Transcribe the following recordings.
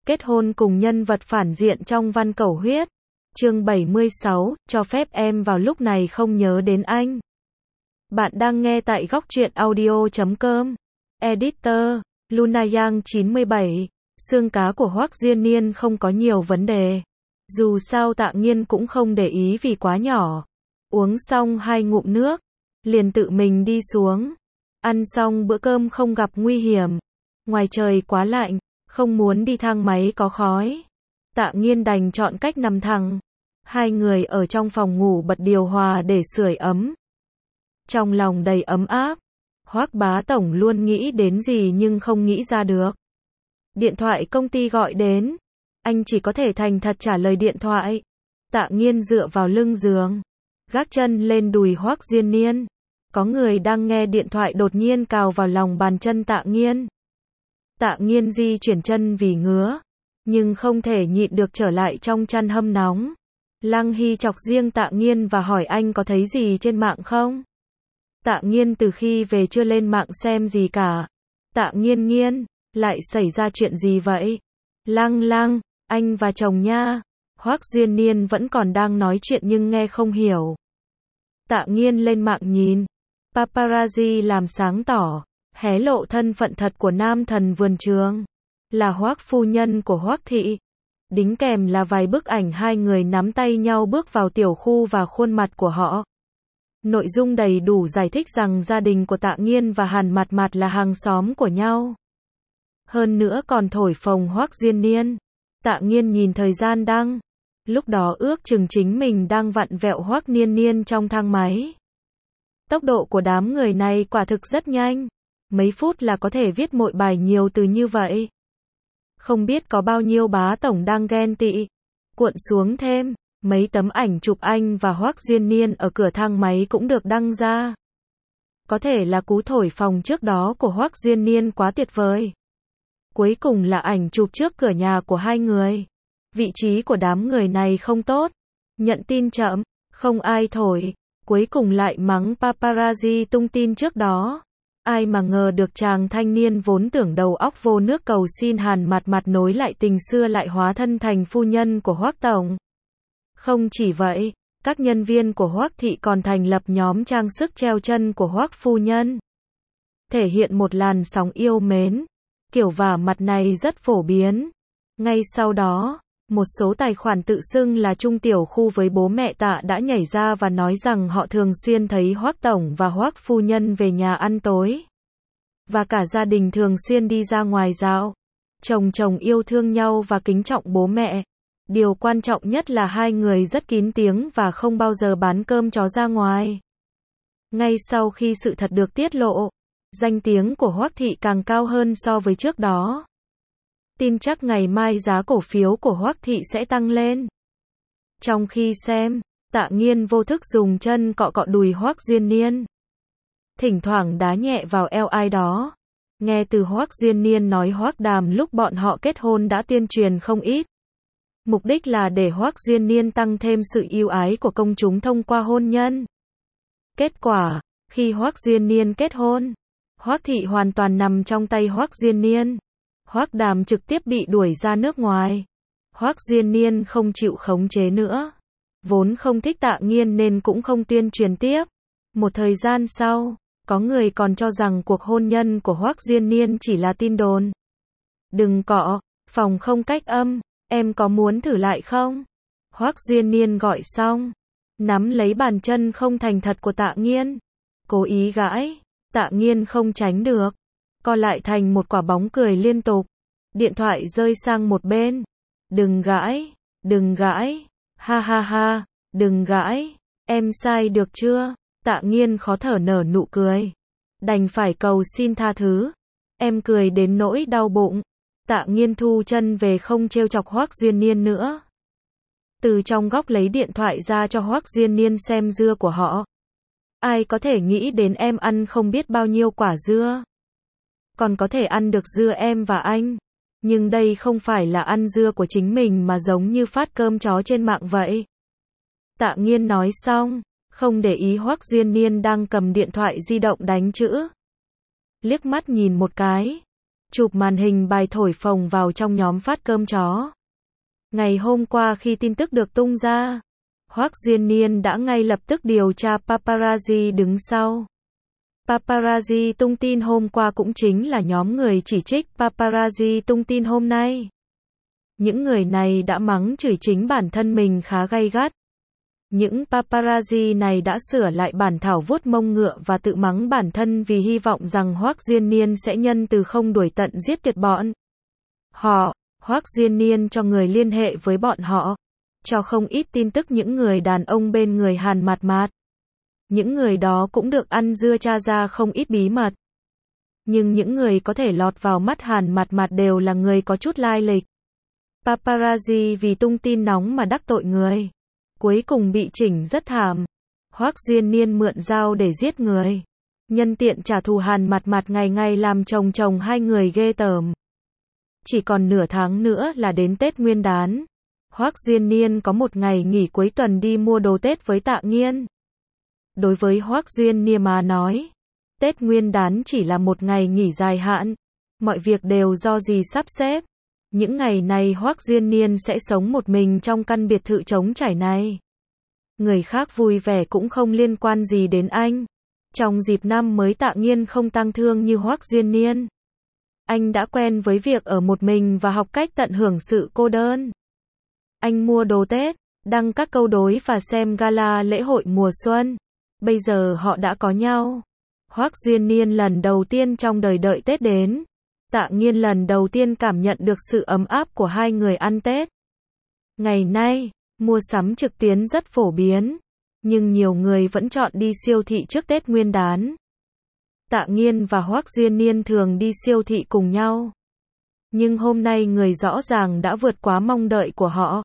Kết hôn cùng nhân vật phản diện trong Văn Cẩu Huyết. Chương 76, cho phép em vào lúc này không nhớ đến anh. Bạn đang nghe tại góc truyện audio.com. Editor, Lunayang 97. Xương cá của Hoắc Diên Niên không có nhiều vấn đề. Dù sao Tạ Nghiên cũng không để ý vì quá nhỏ. Uống xong 2 ngụm nước, liền tự mình đi xuống. Ăn xong bữa cơm không gặp nguy hiểm. Ngoài trời quá lạnh, không muốn đi thang máy có khói. Tạ Nghiên đành chọn cách nằm thẳng. Hai người ở trong phòng ngủ bật điều hòa để sưởi ấm. Trong lòng đầy ấm áp. Hoắc bá tổng luôn nghĩ đến gì nhưng không nghĩ ra được. Điện thoại công ty gọi đến. Anh chỉ có thể thành thật trả lời điện thoại. Tạ Nghiên dựa vào lưng giường, gác chân lên đùi Hoắc Diên Niên. Có người đang nghe điện thoại đột nhiên cào vào lòng bàn chân Tạ Nghiên. Tạ Nghiên di chuyển chân vì ngứa, nhưng không thể nhịn được trở lại trong chăn hâm nóng. Lăng Hy chọc riêng Tạ Nghiên và hỏi anh có thấy gì trên mạng không? Tạ Nghiên từ khi về chưa lên mạng xem gì cả. Tạ Nghiên, lại xảy ra chuyện gì vậy? Lăng, anh và chồng nha. Hoắc Diên Niên vẫn còn đang nói chuyện nhưng nghe không hiểu. Tạ Nghiên lên mạng nhìn. Paparazzi làm sáng tỏ, hé lộ thân phận thật của nam thần vườn trường. Là Hoắc phu nhân của Hoắc thị. Đính kèm là vài bức ảnh hai người nắm tay nhau bước vào tiểu khu và khuôn mặt của họ. Nội dung đầy đủ giải thích rằng gia đình của Tạ Nghiên và Hàn Mạt Mạt là hàng xóm của nhau. Hơn nữa còn thổi phồng Hoắc Diên Niên. Tạ Nghiên nhìn thời gian đăng. Lúc đó ước chừng chính mình đang vặn vẹo Hoắc Niên Niên trong thang máy. Tốc độ của đám người này quả thực rất nhanh. Mấy phút là có thể viết một bài nhiều từ như vậy. Không biết có bao nhiêu bá tổng đang ghen tị. Cuộn xuống thêm, mấy tấm ảnh chụp anh và Hoắc Diên Niên ở cửa thang máy cũng được đăng ra. Có thể là cú thổi phồng trước đó của Hoắc Diên Niên quá tuyệt vời. Cuối cùng là ảnh chụp trước cửa nhà của hai người. Vị trí của đám người này không tốt. Nhận tin chậm, không ai thổi. Cuối cùng lại mắng paparazzi tung tin trước đó. Ai mà ngờ được chàng thanh niên vốn tưởng đầu óc vô nước cầu xin Hàn Mạt Mạt nối lại tình xưa lại hóa thân thành phu nhân của Hoắc tổng. Không chỉ vậy, các nhân viên của Hoắc thị còn thành lập nhóm trang sức treo chân của Hoắc phu nhân. Thể hiện một làn sóng yêu mến. Kiểu vả mặt này rất phổ biến. Ngay sau đó, một số tài khoản tự xưng là Trung tiểu khu với bố mẹ Tạ đã nhảy ra và nói rằng họ thường xuyên thấy Hoắc tổng và Hoắc phu nhân về nhà ăn tối. Và cả gia đình thường xuyên đi ra ngoài dạo. Chồng yêu thương nhau và kính trọng bố mẹ. Điều quan trọng nhất là hai người rất kín tiếng và không bao giờ bán cơm chó ra ngoài. Ngay sau khi sự thật được tiết lộ, danh tiếng của Hoắc thị càng cao hơn so với trước đó. Tin chắc ngày mai giá cổ phiếu của Hoắc thị sẽ tăng lên. Trong khi xem, Tạ Nghiên vô thức dùng chân cọ cọ đùi Hoắc Diên Niên. Thỉnh thoảng đá nhẹ vào eo ai đó. Nghe từ Hoắc Diên Niên nói Hoắc Đàm lúc bọn họ kết hôn đã tuyên truyền không ít. Mục đích là để Hoắc Diên Niên tăng thêm sự yêu ái của công chúng thông qua hôn nhân. Kết quả, khi Hoắc Diên Niên kết hôn, Hoắc thị hoàn toàn nằm trong tay Hoắc Diên Niên. Hoắc Đàm trực tiếp bị đuổi ra nước ngoài. Hoắc Diên Niên không chịu khống chế nữa. Vốn không thích Tạ Nghiên nên cũng không tuyên truyền tiếp. Một thời gian sau, có người còn cho rằng cuộc hôn nhân của Hoắc Diên Niên chỉ là tin đồn. Đừng cọ, phòng không cách âm, em có muốn thử lại không? Hoắc Diên Niên gọi xong, nắm lấy bàn chân không thành thật của Tạ Nghiên. Cố ý gãi, Tạ Nghiên không tránh được. Co lại thành một quả bóng cười liên tục. Điện thoại rơi sang một bên. Đừng gãi, ha, đừng gãi, em sai được chưa? Tạ Nghiên khó thở nở nụ cười. Đành phải cầu xin tha thứ. Em cười đến nỗi đau bụng. Tạ Nghiên thu chân về không trêu chọc Hoắc Diên Niên nữa. Từ trong góc lấy điện thoại ra cho Hoắc Diên Niên xem dưa của họ. Ai có thể nghĩ đến em ăn không biết bao nhiêu quả dưa. Còn có thể ăn được dưa em và anh. Nhưng đây không phải là ăn dưa của chính mình mà giống như phát cơm chó trên mạng vậy. Tạ Nghiên nói xong, không để ý Hoắc Diên Niên đang cầm điện thoại di động đánh chữ. Liếc mắt nhìn một cái. chụp màn hình bài thổi phồng vào trong nhóm phát cơm chó. Ngày hôm qua khi tin tức được tung ra, Hoắc Diên Niên đã ngay lập tức điều tra paparazzi đứng sau. Paparazzi tung tin hôm qua cũng chính là nhóm người chỉ trích paparazzi tung tin hôm nay. Những người này đã mắng chửi chính bản thân mình khá gay gắt. Những paparazzi này đã sửa lại bản thảo vuốt mông ngựa và tự mắng bản thân vì hy vọng rằng Hoắc Diên Niên sẽ nhân từ không đuổi tận giết tuyệt bọn họ. Hoắc Diên Niên cho người liên hệ với bọn họ, cho không ít tin tức những người đàn ông bên người Hàn Mạt Mạt. Những người đó cũng được ăn dưa tra ra không ít bí mật. Nhưng những người có thể lọt vào mắt Hàn Mạt Mạt đều là người có chút lai lịch. Paparazzi vì tung tin nóng mà đắc tội người, cuối cùng bị chỉnh rất thảm. Hoắc Diên Niên mượn dao để giết người, nhân tiện trả thù Hàn Mạt Mạt ngày ngày làm chồng hai người ghê tởm. Chỉ còn nửa tháng nữa là đến Tết Nguyên đán. Hoắc Diên Niên có một ngày nghỉ cuối tuần đi mua đồ Tết với Tạ Nghiên. Đối với Hoắc Diên Niên mà nói, Tết Nguyên đán chỉ là một ngày nghỉ dài hạn, mọi việc đều do dì sắp xếp. Những ngày này Hoắc Diên Niên sẽ sống một mình trong căn biệt thự trống trải này. Người khác vui vẻ cũng không liên quan gì đến anh. Trong dịp năm mới Tạ Nghiên không tang thương như Hoắc Diên Niên. Anh đã quen với việc ở một mình và học cách tận hưởng sự cô đơn. Anh mua đồ Tết, đăng các câu đối và xem gala lễ hội mùa xuân. Bây giờ họ đã có nhau. Hoắc Diên Niên lần đầu tiên trong đời đợi Tết đến. Tạ Nghiên lần đầu tiên cảm nhận được sự ấm áp của hai người ăn Tết. Ngày nay, mua sắm trực tuyến rất phổ biến, nhưng nhiều người vẫn chọn đi siêu thị trước Tết Nguyên đán. Tạ Nghiên và Hoắc Diên Niên thường đi siêu thị cùng nhau. Nhưng hôm nay người rõ ràng đã vượt quá mong đợi của họ.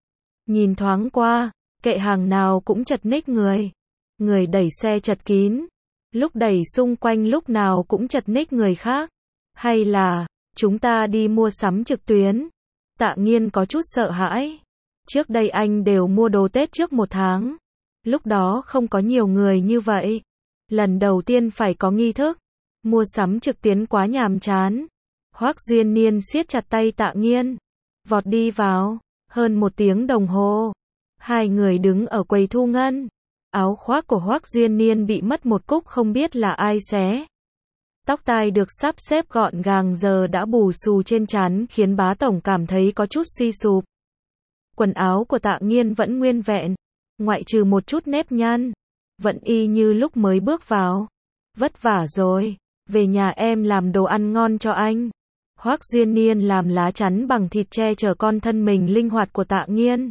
Nhìn thoáng qua, kệ hàng nào cũng chật ních người. Người đẩy xe chật kín. Lúc đẩy xung quanh lúc nào cũng chật ních người khác. Hay là, chúng ta đi mua sắm trực tuyến? Tạ Nghiên có chút sợ hãi. Trước đây anh đều mua đồ Tết trước một tháng. Lúc đó không có nhiều người như vậy. Lần đầu tiên phải có nghi thức. Mua sắm trực tuyến quá nhàm chán. Hoắc Diên Niên siết chặt tay Tạ Nghiên. Vọt đi vào. Hơn 1 tiếng đồng hồ. Hai người đứng ở quầy thu ngân. Áo khoác của Hoắc Diên Niên bị mất một cúc không biết là ai xé. Tóc tai được sắp xếp gọn gàng giờ đã bù xù trên trán khiến bá tổng cảm thấy có chút suy sụp. Quần áo của Tạ Nghiên vẫn nguyên vẹn, ngoại trừ một chút nếp nhăn, vẫn y như lúc mới bước vào. Vất vả rồi, về nhà em làm đồ ăn ngon cho anh. Hoắc Diên Niên làm lá chắn bằng thịt che chở con thân mình linh hoạt của Tạ Nghiên.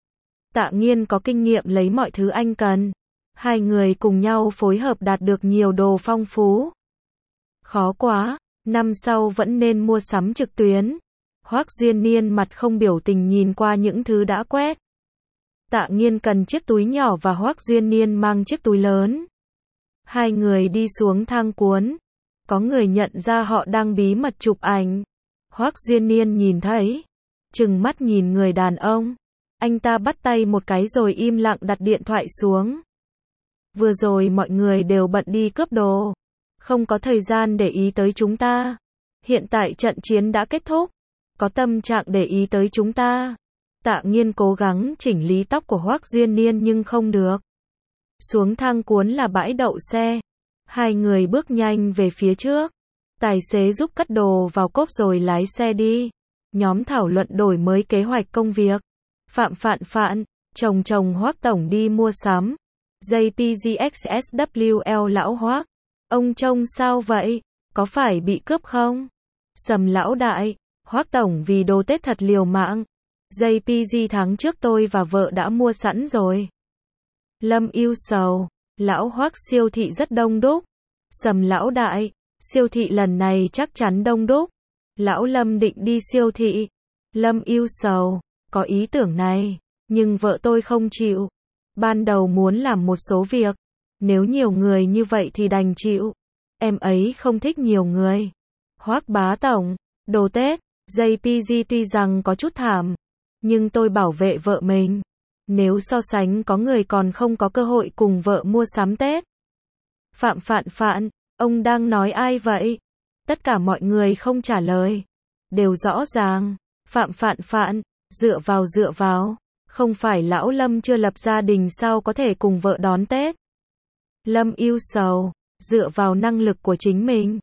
Tạ Nghiên có kinh nghiệm lấy mọi thứ anh cần. Hai người cùng nhau phối hợp đạt được nhiều đồ phong phú. Khó quá, năm sau vẫn nên mua sắm trực tuyến. Hoắc Diên Niên mặt không biểu tình nhìn qua những thứ đã quét. Tạ Nghiên cần chiếc túi nhỏ và Hoắc Diên Niên mang chiếc túi lớn. Hai người đi xuống thang cuốn. Có người nhận ra họ đang bí mật chụp ảnh. Hoắc Diên Niên nhìn thấy, trừng mắt nhìn người đàn ông. Anh ta bắt tay một cái rồi im lặng đặt điện thoại xuống. Vừa rồi mọi người đều bận đi cướp đồ, không có thời gian để ý tới chúng ta. Hiện tại trận chiến đã kết thúc, có tâm trạng để ý tới chúng ta. Tạ Nghiên cố gắng chỉnh lý tóc của Hoắc Diên Niên nhưng không được. Xuống thang cuốn là bãi đậu xe. Hai người bước nhanh về phía trước. Tài xế giúp cất đồ vào cốp rồi lái xe đi. Nhóm thảo luận đổi mới kế hoạch công việc. Phạm Phạn, chồng Hoắc tổng đi mua sắm. JPGXSWL lão Hoắc. Ông trông sao vậy? Có phải bị cướp không? Sầm lão đại. Hoắc tổng vì đồ Tết thật liều mạng. JPG tháng trước tôi và vợ đã mua sẵn rồi. Lâm yêu sầu. Lão Hoắc siêu thị rất đông đúc. Sầm lão đại. Siêu thị lần này chắc chắn đông đúc. Lão Lâm định đi siêu thị. Lâm yêu sầu. Có ý tưởng này. Nhưng vợ tôi không chịu. Ban đầu muốn làm một số việc. Nếu nhiều người như vậy thì đành chịu. Em ấy không thích nhiều người. Hoắc bá tổng. Đồ Tết. JPG tuy rằng có chút thảm. Nhưng tôi bảo vệ vợ mình. Nếu so sánh có người còn không có cơ hội cùng vợ mua sắm Tết. Phạm Phạn, ông đang nói ai vậy? Tất cả mọi người không trả lời. Đều rõ ràng. Phạn, dựa vào. Không phải lão Lâm chưa lập gia đình sao có thể cùng vợ đón Tết. Lâm ưu sầu, dựa vào năng lực của chính mình.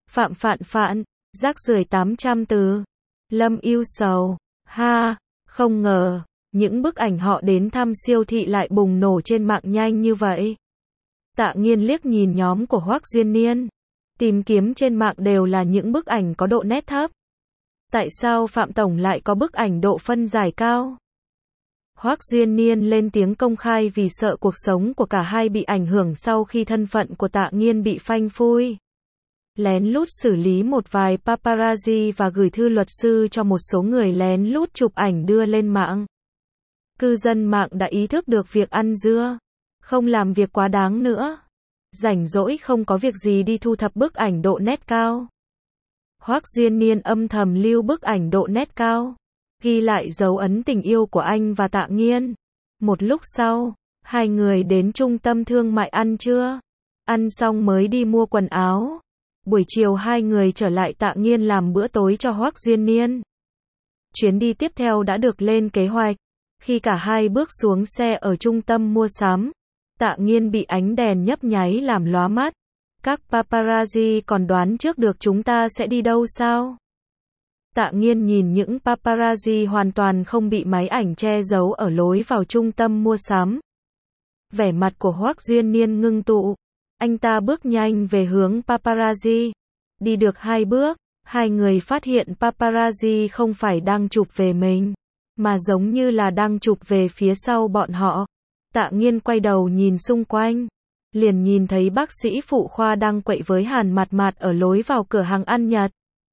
Phạn, rác rưởi 800 từ. Lâm ưu sầu, ha, không ngờ, những bức ảnh họ đến thăm siêu thị lại bùng nổ trên mạng nhanh như vậy. Tạ Nghiên liếc nhìn nhóm của Hoắc Duyên Niên. Tìm kiếm trên mạng đều là những bức ảnh có độ nét thấp. Tại sao Phạm Tổng lại có bức ảnh độ phân giải cao? Hoắc Duyên Niên lên tiếng công khai vì sợ cuộc sống của cả hai bị ảnh hưởng sau khi thân phận của Tạ Nghiên bị phanh phui. Lén lút xử lý một vài paparazzi và gửi thư luật sư cho một số người lén lút chụp ảnh đưa lên mạng. Cư dân mạng đã ý thức được việc ăn dưa, không làm việc quá đáng nữa. Rảnh rỗi không có việc gì đi thu thập bức ảnh độ nét cao. Hoắc Duyên Niên âm thầm lưu bức ảnh độ nét cao, ghi lại dấu ấn tình yêu của anh và Tạ Nghiên. Một lúc sau, hai người đến trung tâm thương mại ăn trưa. Ăn xong mới đi mua quần áo. Buổi chiều hai người trở lại Tạ Nghiên làm bữa tối cho Hoắc Duyên Niên. Chuyến đi tiếp theo đã được lên kế hoạch. Khi cả hai bước xuống xe ở trung tâm mua sắm, Tạ Nghiên bị ánh đèn nhấp nháy làm lóa mắt. Các paparazzi còn đoán trước được chúng ta sẽ đi đâu sao? Tạ Nghiên nhìn những paparazzi hoàn toàn không bị máy ảnh che giấu ở lối vào trung tâm mua sắm. Vẻ mặt của Hoắc Duyên Niên ngưng tụ. Anh ta bước nhanh về hướng paparazzi. Đi được 2 bước, hai người phát hiện paparazzi không phải đang chụp về mình, mà giống như là đang chụp về phía sau bọn họ. Tạ Nghiên quay đầu nhìn xung quanh, liền nhìn thấy bác sĩ phụ khoa đang quậy với Hàn Mạt ở lối vào cửa hàng ăn Nhật.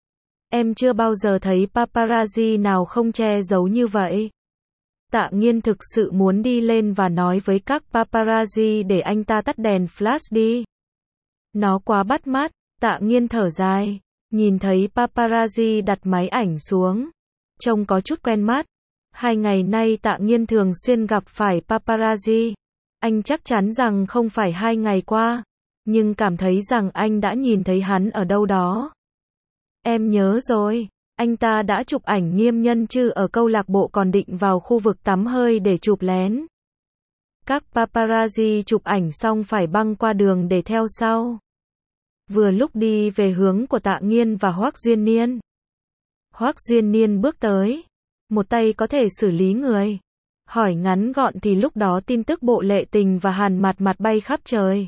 Em chưa bao giờ thấy paparazzi nào không che giấu như vậy. Tạ Nghiên thực sự muốn đi lên và nói với các paparazzi để anh ta tắt đèn flash đi. Nó quá bắt mắt. Tạ Nghiên thở dài, nhìn thấy paparazzi đặt máy ảnh xuống. Trông có chút quen mắt. 2 ngày nay Tạ Nghiên thường xuyên gặp phải paparazzi. Anh chắc chắn rằng không phải 2 ngày qua, nhưng cảm thấy rằng anh đã nhìn thấy hắn ở đâu đó. Em nhớ rồi, anh ta đã chụp ảnh Nghiêm Nhân Chư ở câu lạc bộ còn định vào khu vực tắm hơi để chụp lén. Các paparazzi chụp ảnh xong phải băng qua đường để theo sau. Vừa lúc đi về hướng của Tạ Nghiên và Hoắc Duyên Niên. Hoắc Duyên Niên bước tới, một tay có thể xử lý người. Hỏi ngắn gọn thì lúc đó tin tức Bộ Lệ Tình và Hàn Mạt bay khắp trời.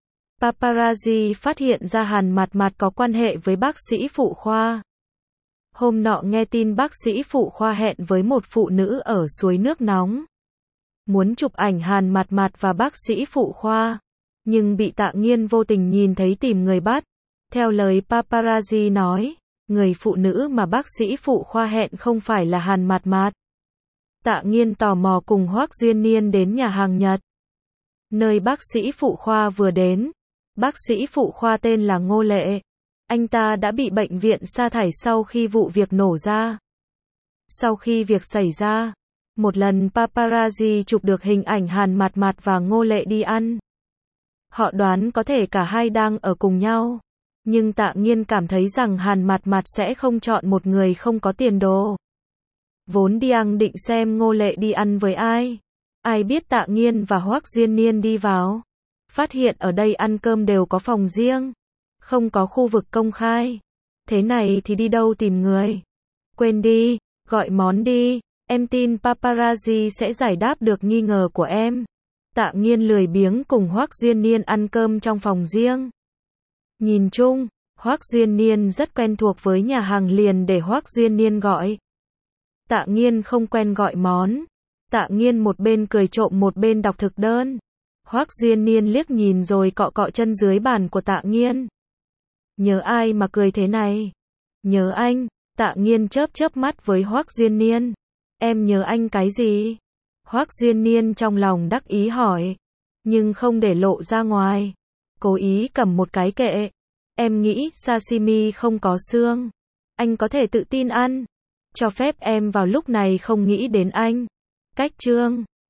Paparazzi phát hiện ra Hàn Mạt có quan hệ với bác sĩ phụ khoa. Hôm nọ nghe tin bác sĩ phụ khoa hẹn với một phụ nữ ở suối nước nóng. Muốn chụp ảnh Hàn Mạt và bác sĩ phụ khoa, nhưng bị Tạ Nghiên vô tình nhìn thấy tìm người bắt. Theo lời paparazzi nói, người phụ nữ mà bác sĩ phụ khoa hẹn không phải là Hàn Mạt. Tạ Nghiên tò mò cùng Hoắc Duyên Niên đến nhà hàng Nhật. Nơi bác sĩ phụ khoa vừa đến. Bác sĩ phụ khoa tên là Ngô Lệ. Anh ta đã bị bệnh viện sa thải sau khi vụ việc nổ ra. Sau khi việc xảy ra, một lần paparazzi chụp được hình ảnh Hàn Mạt và Ngô Lệ đi ăn. Họ đoán có thể cả hai đang ở cùng nhau. Nhưng Tạ Nghiên cảm thấy rằng Hàn Mạt sẽ không chọn một người không có tiền đồ. Vốn Diang định xem Ngô Lệ đi ăn với ai. Ai biết Tạ Nghiên và Hoắc Duyên Niên đi vào. Phát hiện ở đây ăn cơm đều có phòng riêng. Không có khu vực công khai. Thế này thì đi đâu tìm người? Quên đi, gọi món đi. Em tin paparazzi sẽ giải đáp được nghi ngờ của em. Tạ Nghiên lười biếng cùng Hoắc Duyên Niên ăn cơm trong phòng riêng. Nhìn chung, Hoắc Duyên Niên rất quen thuộc với nhà hàng liền để Hoắc Duyên Niên gọi. Tạ Nghiên không quen gọi món. Tạ Nghiên một bên cười trộm một bên đọc thực đơn. Hoắc Duyên Niên liếc nhìn rồi cọ cọ chân dưới bàn của Tạ Nghiên. Nhớ ai mà cười thế này? Nhớ anh. Tạ Nghiên chớp mắt với Hoắc Duyên Niên. Em nhớ anh cái gì? Hoắc Duyên Niên trong lòng đắc ý hỏi, nhưng không để lộ ra ngoài. Cố ý cầm một cái kệ. Em nghĩ sashimi không có xương. Anh có thể tự tin ăn. Cho phép em vào lúc này không nghĩ đến anh. Cách chương